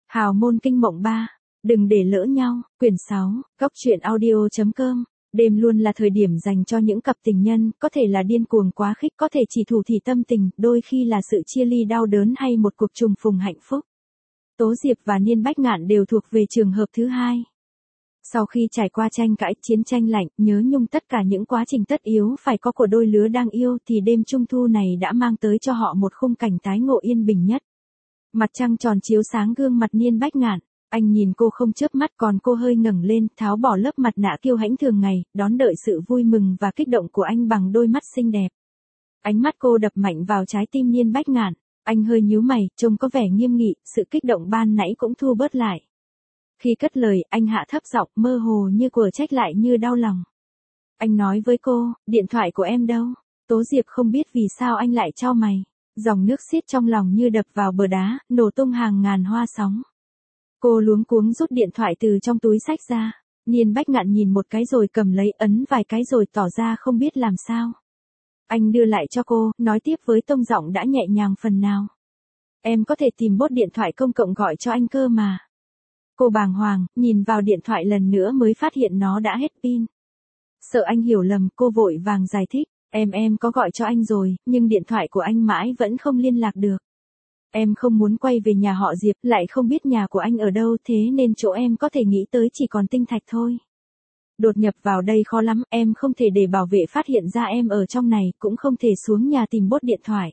Hào môn kinh mộng 3. Đừng để lỡ nhau. Quyển 6. Góc truyện audio.com. Đêm luôn là thời điểm dành cho những cặp tình nhân, có thể là điên cuồng quá khích, có thể chỉ thủ thỉ tâm tình, đôi khi là sự chia ly đau đớn hay một cuộc trùng phùng hạnh phúc. Tố Diệp và Niên Bách Ngạn đều thuộc về trường hợp thứ hai. Sau khi trải qua tranh cãi, chiến tranh lạnh, nhớ nhung tất cả những quá trình tất yếu phải có của đôi lứa đang yêu thì đêm trung thu này đã mang tới cho họ một khung cảnh tái ngộ yên bình nhất. Mặt trăng tròn chiếu sáng gương mặt Niên Bách Ngạn, anh nhìn cô không chớp mắt, còn cô hơi ngẩng lên, tháo bỏ lớp mặt nạ kiêu hãnh thường ngày, đón đợi sự vui mừng và kích động của anh bằng đôi mắt xinh đẹp. Ánh mắt cô đập mạnh vào trái tim Niên Bách Ngạn, anh hơi nhíu mày, trông có vẻ nghiêm nghị, sự kích động ban nãy cũng thu bớt lại. Khi cất lời, anh hạ thấp giọng, mơ hồ như quở trách lại như đau lòng. Anh nói với cô, điện thoại của em đâu? Tố Diệp không biết vì sao anh lại chau mày. Dòng nước xiết trong lòng như đập vào bờ đá, nổ tung hàng ngàn hoa sóng. Cô luống cuống rút điện thoại từ trong túi xách ra. Niên Bách Ngạn nhìn một cái rồi cầm lấy, ấn vài cái rồi tỏ ra không biết làm sao. Anh đưa lại cho cô, nói tiếp với tông giọng đã nhẹ nhàng phần nào. Em có thể tìm bốt điện thoại công cộng gọi cho anh cơ mà. Cô bàng hoàng, nhìn vào điện thoại lần nữa mới phát hiện nó đã hết pin. Sợ anh hiểu lầm, cô vội vàng giải thích. Em có gọi cho anh rồi, nhưng điện thoại của anh mãi vẫn không liên lạc được. Em không muốn quay về nhà họ Diệp, lại không biết nhà của anh ở đâu, thế nên chỗ em có thể nghĩ tới chỉ còn Tinh Thạch thôi. Đột nhập vào đây khó lắm, em không thể để bảo vệ phát hiện ra em ở trong này, cũng không thể xuống nhà tìm bốt điện thoại.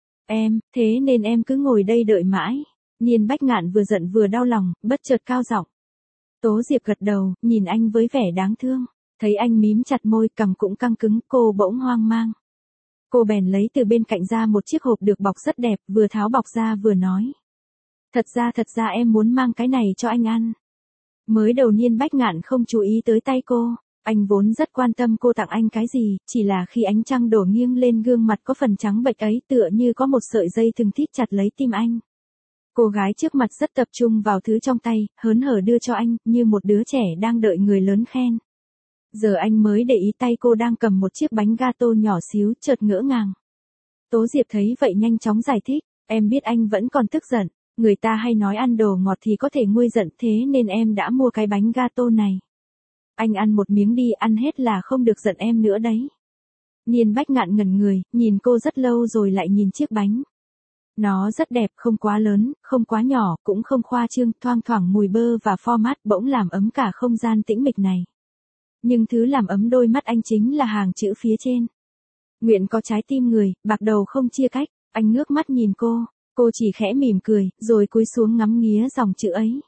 Thế nên em cứ ngồi đây đợi mãi. Niên Bách Ngạn vừa giận vừa đau lòng, bất chợt cao giọng. Tố Diệp gật đầu, nhìn anh với vẻ đáng thương. Thấy anh mím chặt môi, cằm cũng căng cứng, cô bỗng hoang mang. Cô bèn lấy từ bên cạnh ra một chiếc hộp được bọc rất đẹp, vừa tháo bọc ra vừa nói. Thật ra em muốn mang cái này cho anh ăn. Mới đầu Niên Bách Ngạn không chú ý tới tay cô, anh vốn rất quan tâm cô tặng anh cái gì, chỉ là khi ánh trăng đổ nghiêng lên gương mặt có phần trắng bệch ấy tựa như có một sợi dây thừng thít chặt lấy tim anh. Cô gái trước mặt rất tập trung vào thứ trong tay, hớn hở đưa cho anh, như một đứa trẻ đang đợi người lớn khen. Giờ anh mới để ý tay cô đang cầm một chiếc bánh gato nhỏ xíu, chợt ngỡ ngàng. Tố Diệp thấy vậy nhanh chóng giải thích, em biết anh vẫn còn tức giận, người ta hay nói ăn đồ ngọt thì có thể nguôi giận, thế nên em đã mua cái bánh gato này. Anh ăn một miếng đi, ăn hết là không được giận em nữa đấy. Niên Bách Ngạn ngẩn người, nhìn cô rất lâu rồi lại nhìn chiếc bánh. Nó rất đẹp, không quá lớn, không quá nhỏ, cũng không khoa trương, thoang thoảng mùi bơ và format bỗng làm ấm cả không gian tĩnh mịch này. Nhưng thứ làm ấm đôi mắt anh chính là hàng chữ phía trên. Nguyện có trái tim người, bạc đầu không chia cách. Anh ngước mắt nhìn cô chỉ khẽ mỉm cười, rồi cúi xuống ngắm nghía dòng chữ ấy.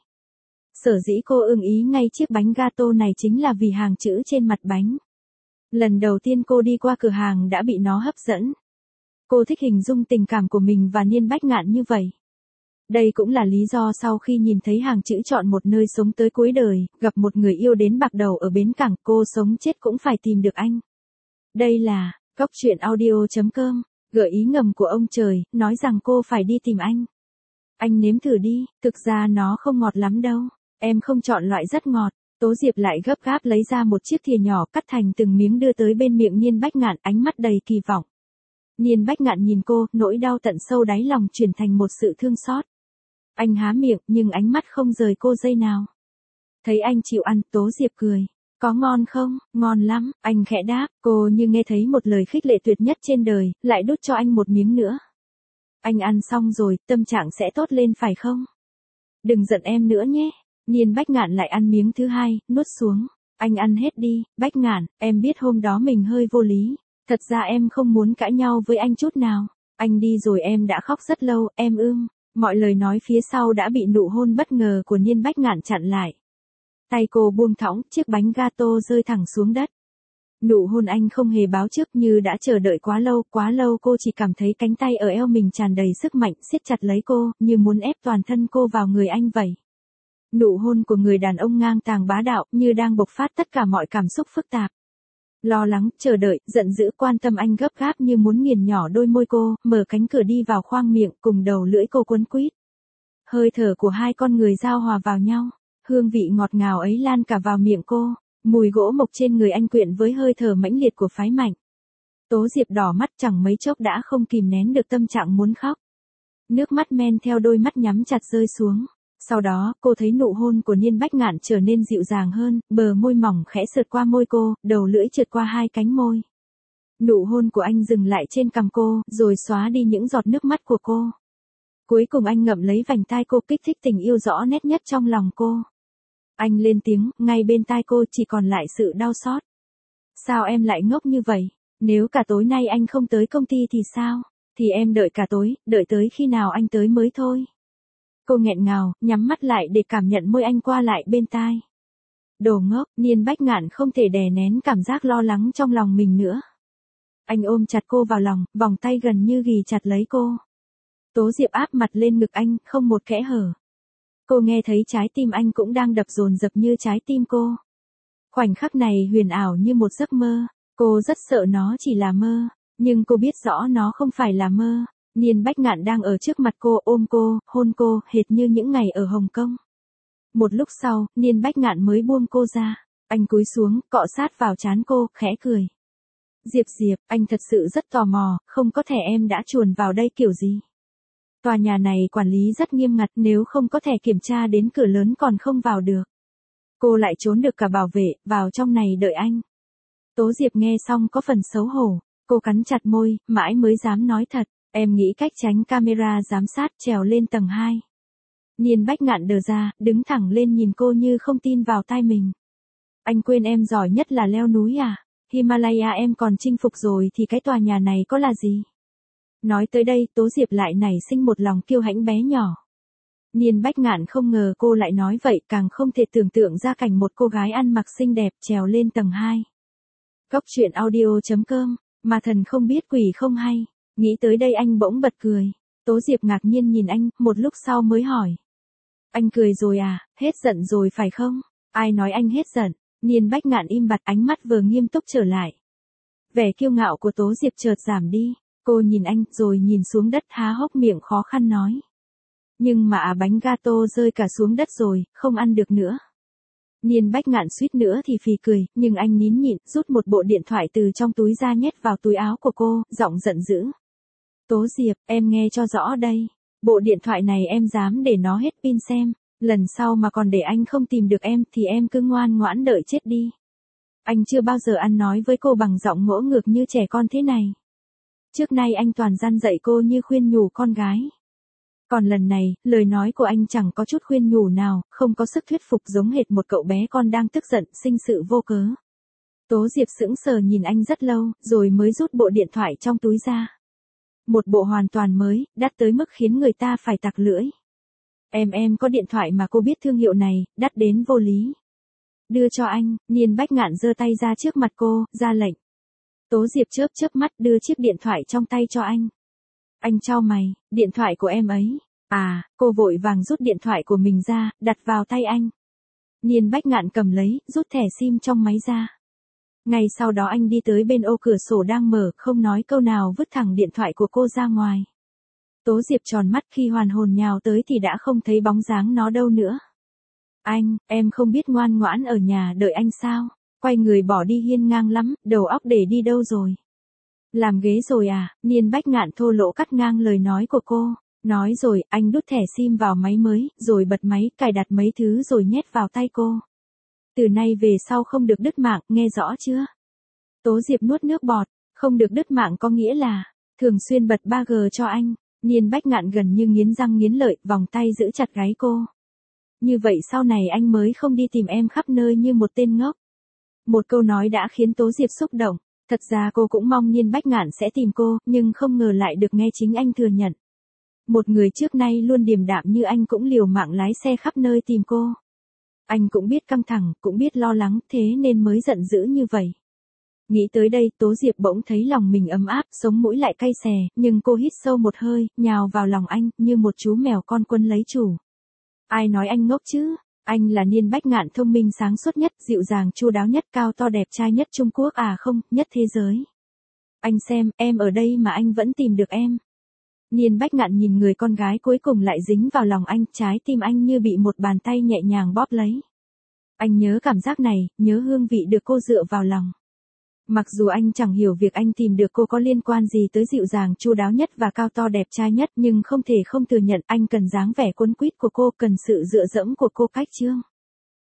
Sở dĩ cô ưng ý ngay chiếc bánh gato này chính là vì hàng chữ trên mặt bánh. Lần đầu tiên cô đi qua cửa hàng đã bị nó hấp dẫn. Cô thích hình dung tình cảm của mình và Niên Bách Ngạn như vậy. Đây cũng là lý do sau khi nhìn thấy hàng chữ chọn một nơi sống tới cuối đời, gặp một người yêu đến bạc đầu ở bến cảng, cô sống chết cũng phải tìm được anh. Đây là góc truyện audio.com, gợi ý ngầm của ông trời, nói rằng cô phải đi tìm anh. Anh nếm thử đi, thực ra nó không ngọt lắm đâu, em không chọn loại rất ngọt. Tố Diệp lại gấp gáp lấy ra một chiếc thìa nhỏ cắt thành từng miếng đưa tới bên miệng Niên Bách Ngạn, ánh mắt đầy kỳ vọng. Niên Bách Ngạn nhìn cô, nỗi đau tận sâu đáy lòng chuyển thành một sự thương xót. Anh há miệng, nhưng ánh mắt không rời cô giây nào. Thấy anh chịu ăn, Tố Diệp cười. Có ngon không? Ngon lắm, anh khẽ đáp, cô như nghe thấy một lời khích lệ tuyệt nhất trên đời, lại đút cho anh một miếng nữa. Anh ăn xong rồi, tâm trạng sẽ tốt lên phải không? Đừng giận em nữa nhé. Niên Bách Ngạn lại ăn miếng thứ hai, nuốt xuống. Anh ăn hết đi, Bách Ngạn, em biết hôm đó mình hơi vô lý. Thật ra em không muốn cãi nhau với anh chút nào. Anh đi rồi em đã khóc rất lâu, em ưm. Mọi lời nói phía sau đã bị nụ hôn bất ngờ của Niên Bách Ngạn chặn lại. Tay cô buông thõng, chiếc bánh gato rơi thẳng xuống đất. Nụ hôn anh không hề báo trước, như đã chờ đợi quá lâu cô chỉ cảm thấy cánh tay ở eo mình tràn đầy sức mạnh, siết chặt lấy cô, như muốn ép toàn thân cô vào người anh vậy. Nụ hôn của người đàn ông ngang tàng bá đạo, như đang bộc phát tất cả mọi cảm xúc phức tạp. Lo lắng, chờ đợi, giận dữ, quan tâm, anh gấp gáp như muốn nghiền nhỏ đôi môi cô, mở cánh cửa đi vào khoang miệng, cùng đầu lưỡi cô quấn quýt. Hơi thở của hai con người giao hòa vào nhau, hương vị ngọt ngào ấy lan cả vào miệng cô, mùi gỗ mộc trên người anh quyện với hơi thở mãnh liệt của phái mạnh. Tố Diệp đỏ mắt, chẳng mấy chốc đã không kìm nén được tâm trạng muốn khóc. Nước mắt men theo đôi mắt nhắm chặt rơi xuống. Sau đó, cô thấy nụ hôn của Niên Bách Ngạn trở nên dịu dàng hơn, bờ môi mỏng khẽ sượt qua môi cô, đầu lưỡi trượt qua hai cánh môi. Nụ hôn của anh dừng lại trên cằm cô, rồi xóa đi những giọt nước mắt của cô. Cuối cùng anh ngậm lấy vành tai cô, kích thích tình yêu rõ nét nhất trong lòng cô. Anh lên tiếng, ngay bên tai cô chỉ còn lại sự đau xót. Sao em lại ngốc như vậy? Nếu cả tối nay anh không tới công ty thì sao? Thì em đợi cả tối, đợi tới khi nào anh tới mới thôi. Cô nghẹn ngào, nhắm mắt lại để cảm nhận môi anh qua lại bên tai. Đồ ngốc, Niên Bách Ngạn không thể đè nén cảm giác lo lắng trong lòng mình nữa. Anh ôm chặt cô vào lòng, vòng tay gần như ghì chặt lấy cô. Tố Diệp áp mặt lên ngực anh, không một kẽ hở. Cô nghe thấy trái tim anh cũng đang đập dồn dập như trái tim cô. Khoảnh khắc này huyền ảo như một giấc mơ. Cô rất sợ nó chỉ là mơ, nhưng cô biết rõ nó không phải là mơ. Niên Bách Ngạn đang ở trước mặt cô, ôm cô, hôn cô, hệt như những ngày ở Hồng Kông. Một lúc sau, Niên Bách Ngạn mới buông cô ra. Anh cúi xuống, cọ sát vào trán cô, khẽ cười. Diệp, anh thật sự rất tò mò, không có thẻ em đã chuồn vào đây kiểu gì? Tòa nhà này quản lý rất nghiêm ngặt, nếu không có thẻ kiểm tra đến cửa lớn còn không vào được. Cô lại trốn được cả bảo vệ, vào trong này đợi anh. Tố Diệp nghe xong có phần xấu hổ, cô cắn chặt môi, mãi mới dám nói thật, em nghĩ cách tránh camera giám sát, trèo lên tầng 2. Niên Bách Ngạn đờ ra, đứng thẳng lên nhìn cô như không tin vào tai mình. Anh quên em giỏi nhất là leo núi à? Himalaya em còn chinh phục rồi thì cái tòa nhà này có là gì? Nói tới đây, Tố Diệp lại nảy sinh một lòng kiêu hãnh bé nhỏ. Niên Bách Ngạn không ngờ cô lại nói vậy, càng không thể tưởng tượng ra cảnh một cô gái ăn mặc xinh đẹp trèo lên tầng 2. Góc truyện audio.com, mà thần không biết quỷ không hay. Nghĩ tới đây anh bỗng bật cười. Tố Diệp ngạc nhiên nhìn anh, một lúc sau mới hỏi. Anh cười rồi à, hết giận rồi phải không? Ai nói anh hết giận? Niên Bách Ngạn im bặt, ánh mắt vừa nghiêm túc trở lại. Vẻ kiêu ngạo của Tố Diệp chợt giảm đi. Cô nhìn anh, rồi nhìn xuống đất, há hốc miệng khó khăn nói. Nhưng mà bánh gato rơi cả xuống đất rồi, không ăn được nữa. Niên Bách Ngạn suýt nữa thì phì cười, nhưng anh nín nhịn, rút một bộ điện thoại từ trong túi ra nhét vào túi áo của cô, giọng giận dữ. Tố Diệp, em nghe cho rõ đây. Bộ điện thoại này em dám để nó hết pin xem. Lần sau mà còn để anh không tìm được em thì em cứ ngoan ngoãn đợi chết đi. Anh chưa bao giờ ăn nói với cô bằng giọng ngỗ ngược như trẻ con thế này. Trước nay anh toàn gian dạy cô như khuyên nhủ con gái. Còn lần này, lời nói của anh chẳng có chút khuyên nhủ nào, không có sức thuyết phục, giống hệt một cậu bé con đang tức giận, sinh sự vô cớ. Tố Diệp sững sờ nhìn anh rất lâu, rồi mới rút bộ điện thoại trong túi ra. Một bộ hoàn toàn mới, đắt tới mức khiến người ta phải tặc lưỡi. Em có điện thoại mà cô biết thương hiệu này, đắt đến vô lý. Đưa cho anh. Niên Bách Ngạn giơ tay ra trước mặt cô, ra lệnh. Tố Diệp chớp mắt đưa chiếc điện thoại trong tay cho anh. Anh chau mày, điện thoại của em ấy. À, cô vội vàng rút điện thoại của mình ra, đặt vào tay anh. Niên Bách Ngạn cầm lấy, rút thẻ SIM trong máy ra. Ngay sau đó anh đi tới bên ô cửa sổ đang mở, không nói câu nào vứt thẳng điện thoại của cô ra ngoài. Tố Diệp tròn mắt, khi hoàn hồn nhào tới thì đã không thấy bóng dáng nó đâu nữa. Anh, em không biết ngoan ngoãn ở nhà đợi anh sao? Quay người bỏ đi hiên ngang lắm, đầu óc để đi đâu rồi? Làm ghế rồi à? Niên Bách Ngạn thô lỗ cắt ngang lời nói của cô. Nói rồi, anh đút thẻ SIM vào máy mới, rồi bật máy, cài đặt mấy thứ rồi nhét vào tay cô. Từ nay về sau không được đứt mạng, nghe rõ chưa? Tố Diệp nuốt nước bọt, không được đứt mạng có nghĩa là thường xuyên bật 3G cho anh. Niên Bách Ngạn gần như nghiến răng nghiến lợi, vòng tay giữ chặt gáy cô. Như vậy sau này anh mới không đi tìm em khắp nơi như một tên ngốc. Một câu nói đã khiến Tố Diệp xúc động. Thật ra cô cũng mong Niên Bách Ngạn sẽ tìm cô, nhưng không ngờ lại được nghe chính anh thừa nhận. Một người trước nay luôn điềm đạm như anh cũng liều mạng lái xe khắp nơi tìm cô. Anh cũng biết căng thẳng, cũng biết lo lắng, thế nên mới giận dữ như vậy. Nghĩ tới đây, Tố Diệp bỗng thấy lòng mình ấm áp, sống mũi lại cay xè, nhưng cô hít sâu một hơi, nhào vào lòng anh, như một chú mèo con quân lấy chủ. Ai nói anh ngốc chứ? Anh là Niên Bách Ngạn thông minh sáng suốt nhất, dịu dàng chu đáo nhất, cao to đẹp trai nhất Trung Quốc à không, nhất thế giới. Anh xem, em ở đây mà anh vẫn tìm được em. Niên Bách Ngạn nhìn người con gái cuối cùng lại dính vào lòng anh, trái tim anh như bị một bàn tay nhẹ nhàng bóp lấy. Anh nhớ cảm giác này, nhớ hương vị được cô dựa vào lòng. Mặc dù anh chẳng hiểu việc anh tìm được cô có liên quan gì tới dịu dàng chu đáo nhất và cao to đẹp trai nhất, nhưng không thể không thừa nhận anh cần dáng vẻ quấn quýt của cô, cần sự dựa dẫm của cô. Cách chương